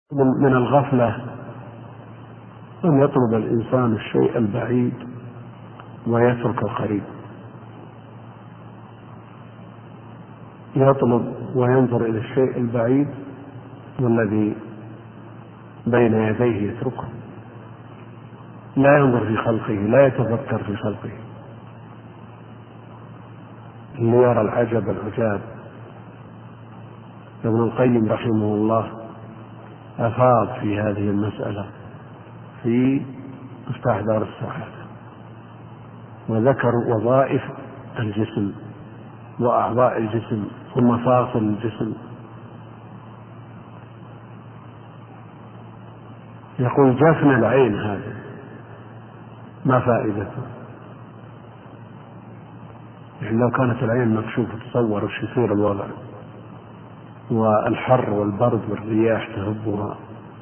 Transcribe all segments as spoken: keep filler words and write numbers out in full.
من الغفلة أن يطلب الإنسان الشيء البعيد ويترك القريب، يطلب وينظر إلى الشيء البعيد والذي بين يديه يتركه، لا ينظر في خلقه، لا يتفكر في خلقه ليرى العجب العجاب. ابن القيم رحمه الله أفاض في هذه المسألة في مفتاح دار السعادة، وذكر وظائف الجسم وأعضاء الجسم ومفاصل الجسم. يقول جفن العين هذا ما فائدته؟ يعني لو كانت العين مكشوفة تصور وش يصير الوضع، والحر والبرد والرياح تهبها.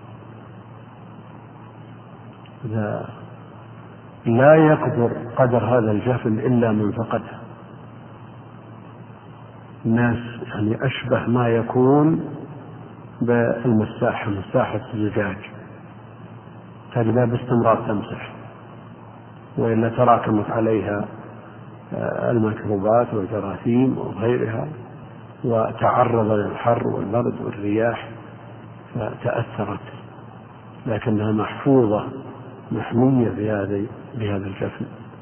لا يكبر قدر هذا الجفن إلا من فقده. الناس يعني أشبه ما يكون بالمساحة، مساحة الزجاج تجدها باستمرار تمسح، وإلا تراكمت عليها الميكروبات والجراثيم وغيرها وتعرض للحر والبرد والرياح فتأثرت، لكنها محفوظة محمية بهذا الجفن.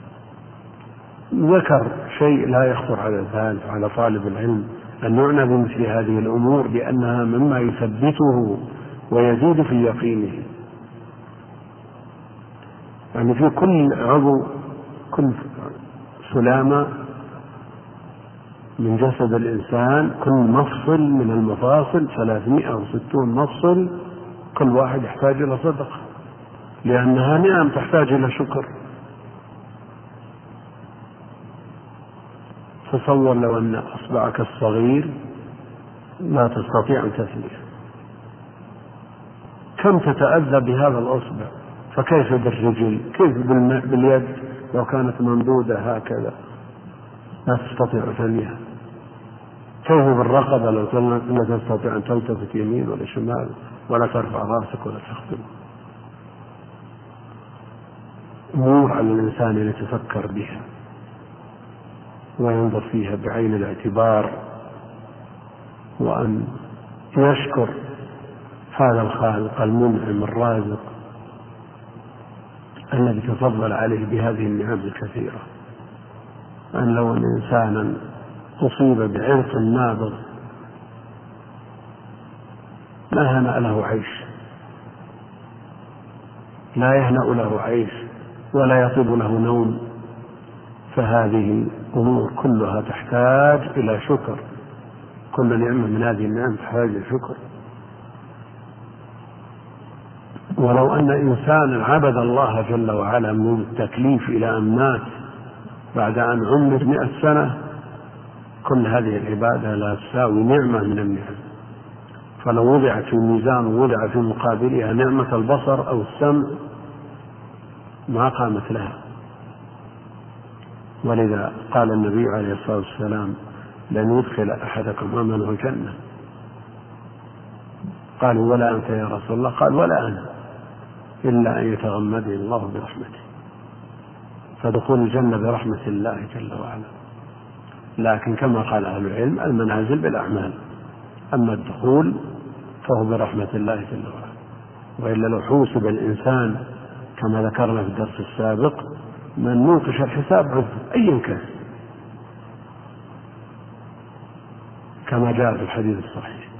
ذكر شيء لا يخطر على البال على طالب العلم أن يعنى بمثل هذه الأمور لأنها مما يثبته ويزيد في يقينه. يعني في كل عضو، كل سلامة من جسد الإنسان، كل مفصل من المفاصل ثلاثمائة وستون مفصل، كل واحد يحتاج إلى صدقة، لأنها نعم تحتاج إلى شكر. تصور لو أن أصبعك الصغير لا تستطيع أن تثنيه، كم تتأذى بهذا الأصبع، فكيف بالرجل، كيف باليد لو كانت ممدودة هكذا لا تستطيع ثنيها، كيف بالرقبة لو لا تستطيع أن تلتفت يمين ولا شمال ولا ترفع رأسك ولا تخدم. أمور على الإنسان أن يتفكر بها وينظر فيها بعين الاعتبار، وأن يشكر هذا الخالق المنعم الرازق الذي تفضل عليه بهذه النعم الكثيرة. أن لو أن إنسانا أصيب بعرق نابض لا هنأ له عيش، لا يهنأ له عيش ولا يطيب له نوم. فهذه أمور كلها تحتاج إلى شكر، كل نعمة من هذه النعم تحتاج إلى شكر. ولو أن إنسانا عبد الله جل وعلا من التكليف إلى أن مات بعد أن عمر مئة سنة، كل هذه العبادة لا تساوي نعمة من النعم. فلو وضعت في الميزان ووضع في مقابلها نعمة البصر أو السمع ما قامت لها. ولذا قال النبي عليه الصلاة والسلام لن يدخل أحدكم أمنه الجنة. قالوا ولا أنت يا رسول الله؟ قال ولا أنا، إلا أن يتغمدني الله برحمته. فدخول الجنة برحمة الله جل وعلا. لكن كما قال أهل العلم المنازل بالأعمال، أما الدخول فهو برحمة الله جل وعلا. وإلا لو حوسب الإنسان كما ذكرنا في الدرس السابق من نوقش الحساب عذب أي كان، كما جاء في الحديث الصحيح.